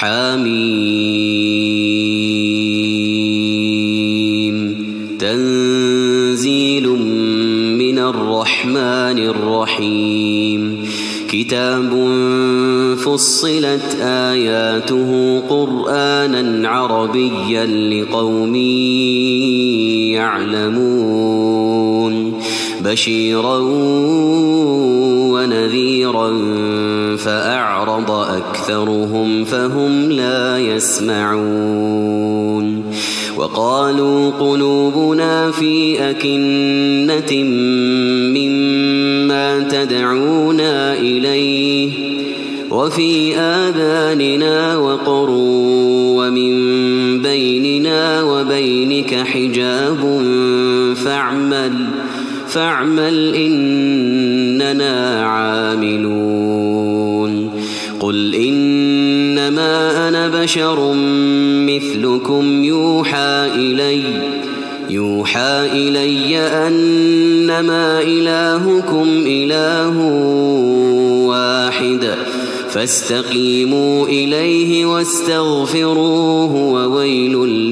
حميم تنزيل من الرحمن الرحيم كتاب فصلت آياته قرآنا عربيا لقوم يعلمون بشيرا ونذيرا فأعرض أكثرهم فهم لا يسمعون وقالوا قلوبنا في أكنة مما تدعونا إليه وفي آذاننا وقر ومن بيننا وبينك حجاب فاعمل إننا عاملون قل إنما أنا بشر مثلكم يوحى إلي أنما إلهكم إله واحد فاستقيموا إليه واستغفروه وويل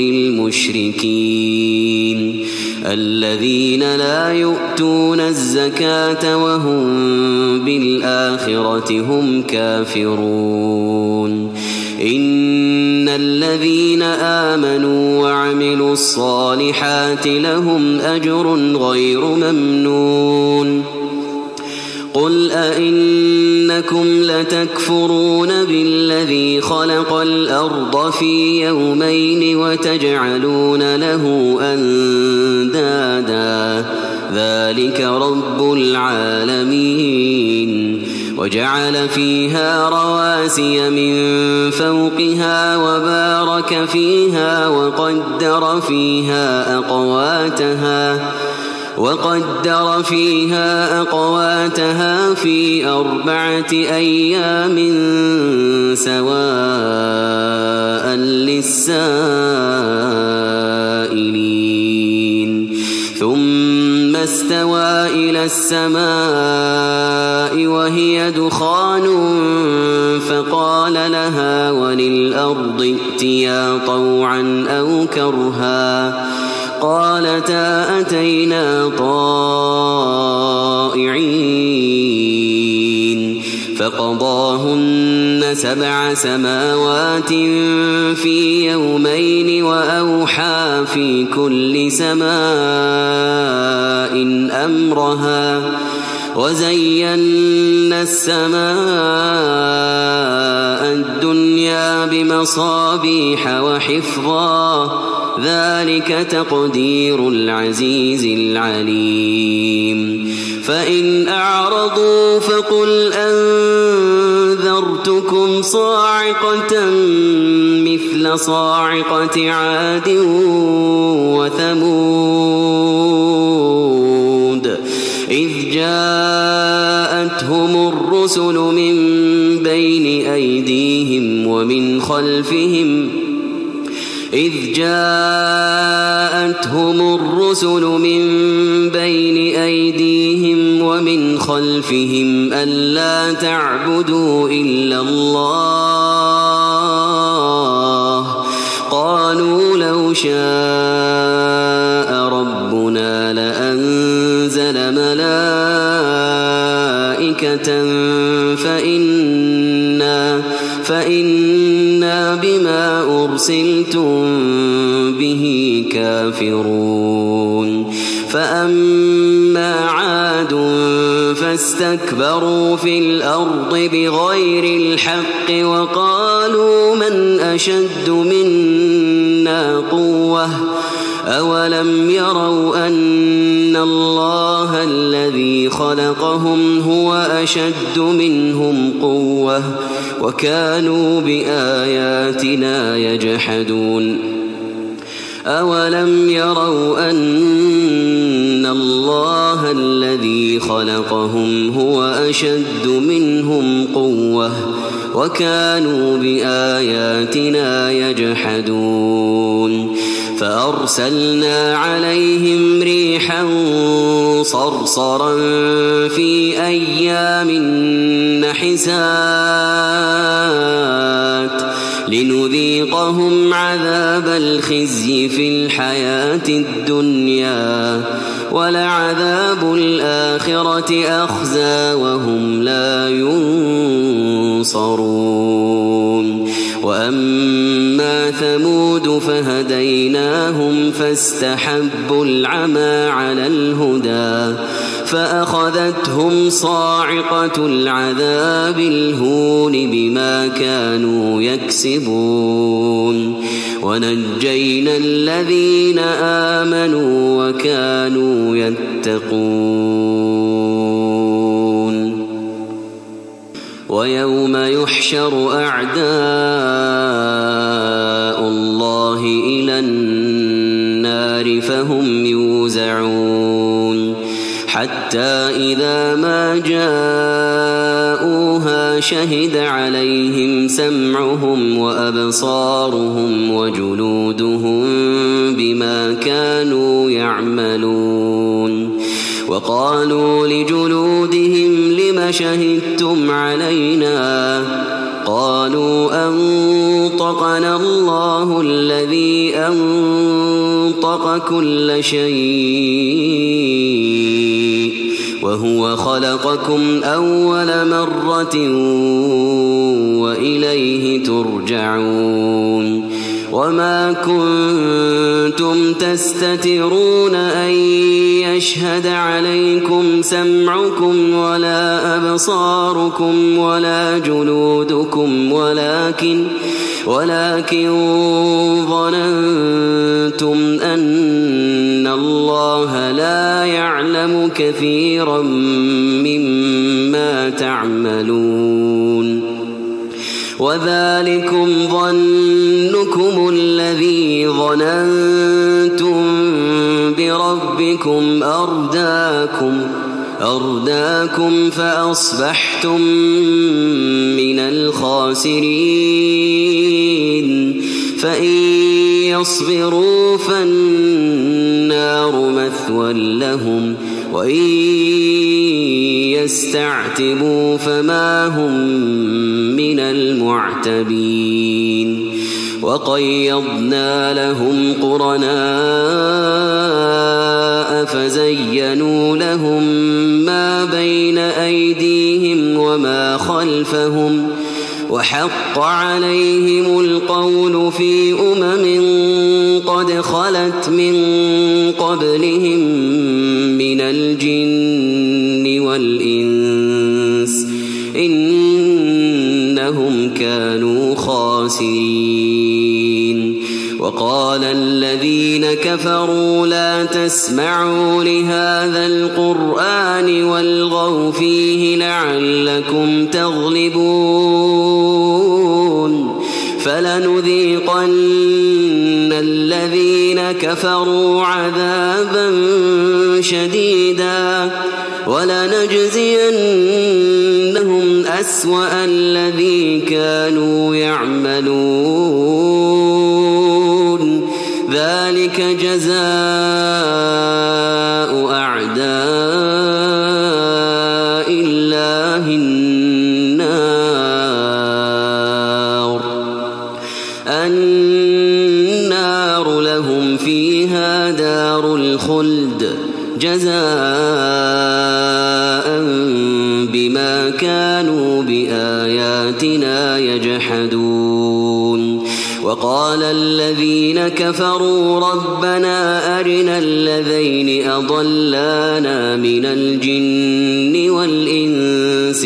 للمشركين الذين لا يؤتون الزكاة وهم بالآخرة هم كافرون إن الذين آمنوا وعملوا الصالحات لهم أجر غير ممنون قل أئنكم لتكفرون بالذي خلق الأرض في يومين وتجعلون له أندادا ذلك رب العالمين وجعل فيها رواسي من فوقها وبارك فيها وقدر فيها أقواتها في 4 أيام سواء للسائلين ثم استوى إلى السماء وهي دخان فقال لها وللأرض ائتيا طوعا أو كرها قالتا أتينا طائعين فقضاهن 7 سماوات في يومين وأوحى في كل سماء أمرها وزينا السماء الدنيا بمصابيح وحفظا ذلك تقدير العزيز العليم فإن أعرضوا فقل أنذرتكم صاعقة مثل صاعقة عاد وثمود إذ جاءتهم الرسل من بين أيديهم ومن خلفهم ألا تعبدوا إلا الله قالوا لو شاء ربنا لأنزل ملائكة فإنا بما أرسلتم به كافرون فأما عاد فاستكبروا في الأرض بغير الحق وقالوا من أشد منا قوة أولم يروا أن الله الذي خلقهم هو أشد منهم قوة وكانوا بآياتنا يجحدون أولم يروا أن الله الذي خلقهم هو أشد منهم قوة وكانوا بآياتنا يجحدون فأرسلنا عليهم ريحا صرصرا في أيام نحسات لنذيقهم عذاب الخزي في الحياة الدنيا ولعذاب الآخرة أخزى وهم لا ينصرون وأما ثمود فهديناهم فاستحبوا العمى على الهدى فأخذتهم صاعقة العذاب الهون بما كانوا يكسبون ونجينا الذين آمنوا وكانوا يتقون ويوم يحشر أعداء الله إلى النار فهم يوزعون حتى إذا ما جاءوها شهد عليهم سمعهم وأبصارهم وجلودهم بما كانوا يعملون وقالوا لجلودهم لم شهدتم علينا قالوا أنطقنا الله الذي أنطق كل شيء وهو خلقكم أول مرة وإليه ترجعون وما كنتم تستترون أن يشهد عليكم سمعكم ولا أبصاركم ولا جلودكم ولكن ظننتم أن الله لا يعلم كثيرا مما تعملون وذلكم ظنكم الذي ظننتم بربكم أرداكم فأصبحتم من الخاسرين فإن يصبروا فالنار مثوى لهم وإن يستعتبوا فما هم من المعتبين وقيضنا لهم قرناء فزينوا لهم ما بين أيديهم وما خلفهم وحق عليهم القول في قد خلت من قبلهم من الجن والإنس إنهم كانوا خاسرين وقال الذين كفروا لا تسمعوا لهذا القرآن والغوا فيه لعلكم تغلبون فلنذيقن الذين كفروا عذابا شديدا ولنجزينهم أسوأ الذي كانوا يعملون ذلك جزاء أعداء الله النار لهم فيها دار الخلد جزاء بما كانوا بآياتنا يجحدون وقال الذين كفروا ربنا أرنا الذين أضلانا من الجن والإنس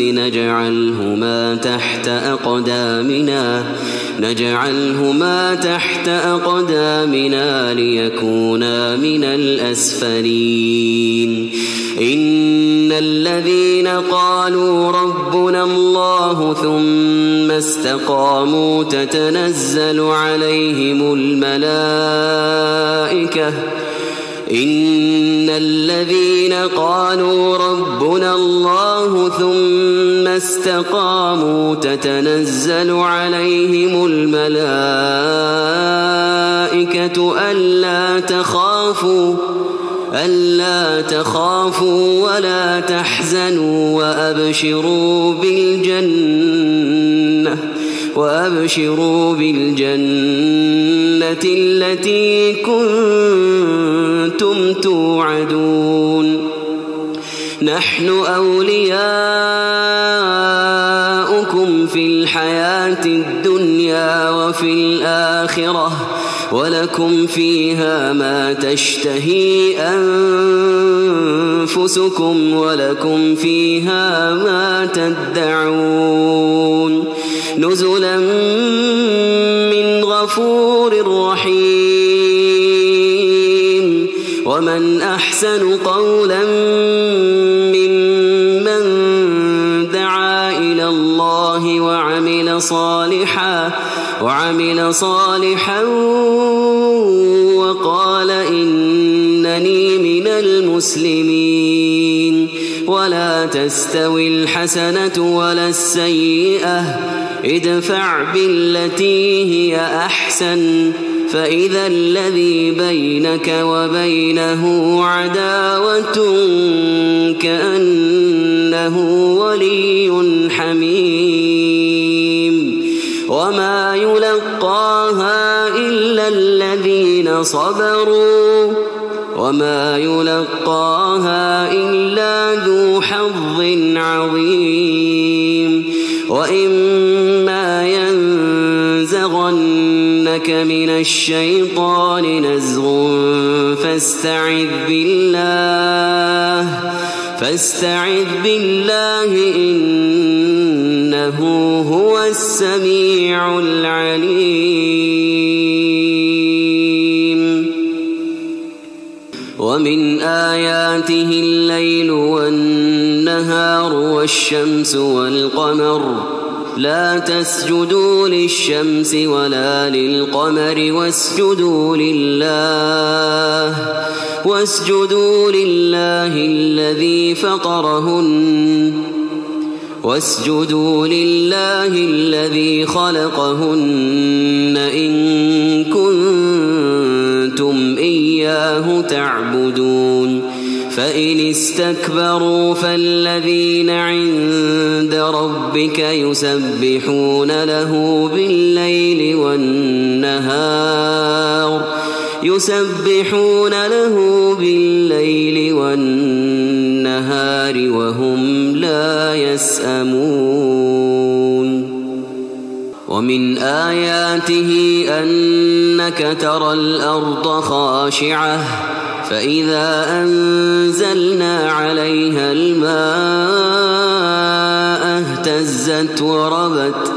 نجعلهما تحت أقدامنا ليكونا من الأسفلين إن الذين قالوا ربنا الله ثم استقاموا تتنزل عليهم الملائكة إن الذين قالوا ربنا الله ثم استقاموا تتنزل عليهم الملائكة ألا تخافوا ولا وأبشروا بالجنة التي كنتم توعدون نحن أولياؤكم في الحياة الدنيا وفي الآخرة ولكم فيها ما تشتهي أنفسكم ولكم فيها ما تدعون نزلا من غفور رحيم ومن أحسن قولا ممن دعا إلى الله وعمل صالحا وقال إنني من المسلمين ولا تستوي الحسنة ولا السيئة ادفع بالتي هي أحسن فإذا الذي بينك وبينه عداوة كأنه ولي حميم وما يلقاها إلا الذين صبروا وما يلقاها إلا ذو حظ عظيم وإما ينزغنك من الشيطان نزغ فاستعذ بالله إنه هو السميع العليم ومن آياته الليل والنهار والشمس والقمر لا تسجدوا للشمس ولا للقمر واسجدوا لله الذي خلقهن إن كنتم إياه تعبدون فإن استكبروا فالذين عند ربك يسبحون له بالليل والنهار وهم لا يسأمون ومن آياته أنك ترى الأرض خاشعة فإذا أنزلنا عليها الماء اهتزت وربت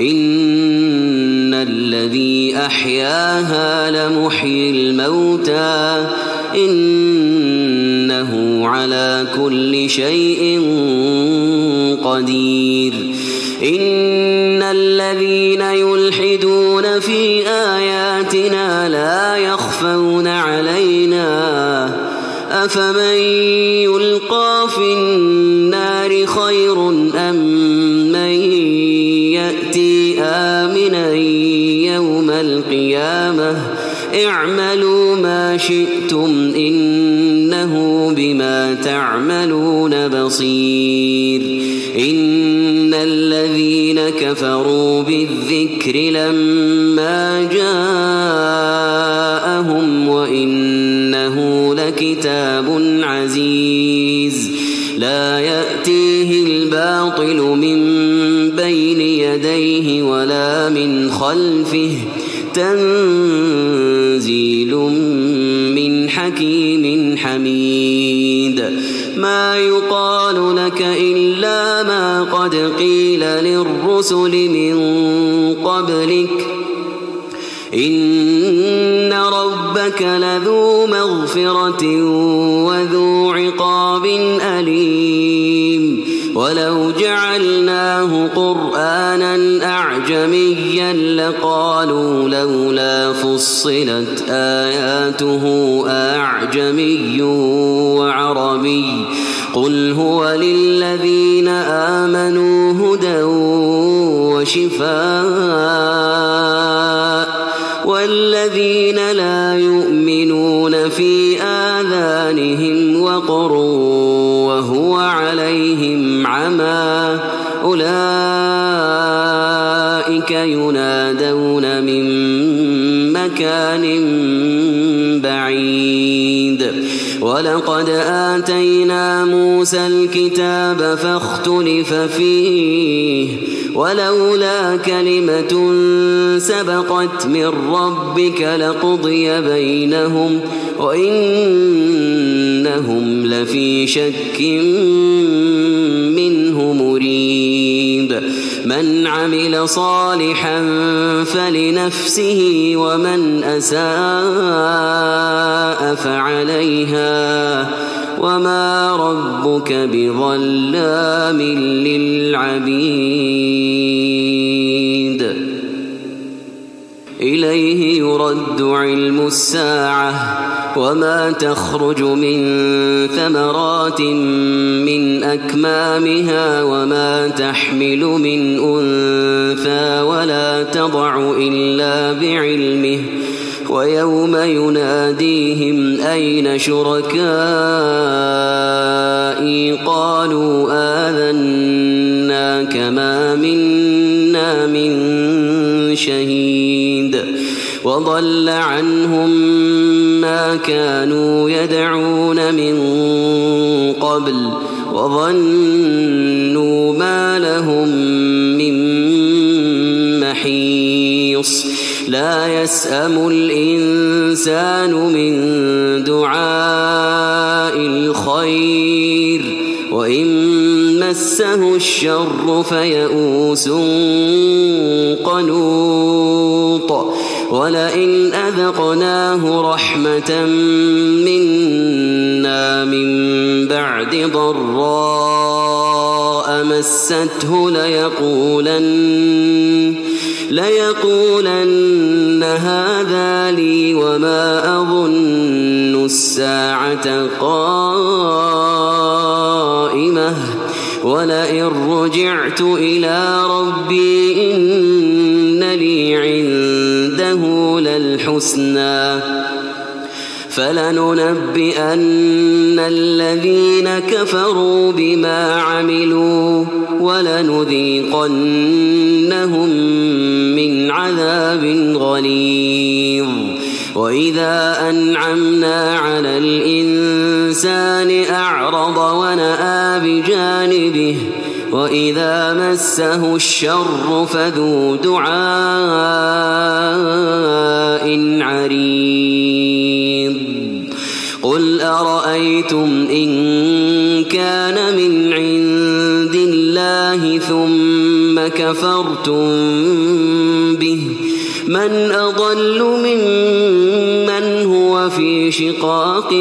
إن الذي أحياها لمحيي الموتى إنه على كل شيء قدير إن الذين يلحدون في آياتنا لا يخفون علينا أفمن يلقى في النار خير أم من يأتي آمنا يوم القيامة اعملوا ما شئتم إنه بما تعملون بصير إن الذين كفروا بالذكر لما جاءهم وإنه لكتاب عزيز لا يأتيه الباطل من بين يديه ولا من خلفه تنزيل من حكيم حميد ما يقال لك إلا ما قد قيل للرسل من قبلك إن ربك لذو مغفرة وذو عقاب أليم ولو جعلناه قرآنا أعجميا لقالوا لولا فصلت آياته أعجمي وعربي قل هو للذين آمنوا هدى وشفاء والذين لا يؤمنون في آذانهم وقر وهو عليهم عمى أولئك أولئك ينادون من مكان بعيد ولقد آتينا موسى الكتاب فاختلف فيه ولولا كلمة سبقت من ربك لقضي بينهم وإنهم لفي شك منه مريب من عمل صالحا فلنفسه ومن أساء فعليها وما ربك بظلام للعبيد إليه يرد علم الساعة وما تخرج من ثمرات من أكمامها وما تحمل من أنثى ولا تضع إلا بعلمه ويوم يناديهم أين شركائي قالوا آذناك ما منا من شهيد وضل عنهم ما كانوا يدعون من قبل وظنوا ما لهم من محيص لا يسأم الإنسان من دعاء الخير وإن مسه الشر فيئوس قنوط ولئن أذقناه رحمة منا من بعد ضراء مسته ليقولن هذا لي وما أظن الساعة قائمة ولئن رجعت إلى ربي إن لي عنده للحسنى فلننبئن الذين كفروا بما عملوا ولنذيقنهم من عذاب غليظ وإذا أنعمنا على الإنسان أعرض ونأى بجانبه وإذا مسه الشر فذو دعاء عريض قل أرأيتم إن كان من عند الله ثم كفرتم به من أضل ممن هو في شقاق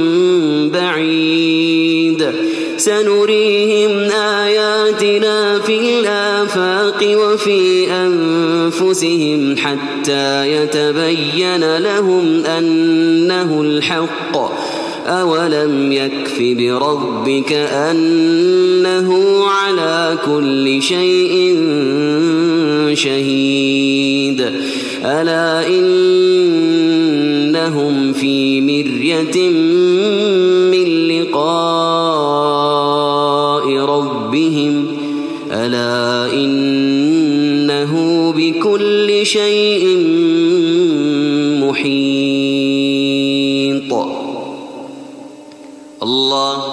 بعيد سنريهم آياتنا في الآفاق وفي أنفسهم حتى يتبين لهم أنه الحق أولم يكف بربك أنه على كل شيء شهيد ألا إنهم في مرية من لقاء ربهم ألا إنه بكل شيء محيط الله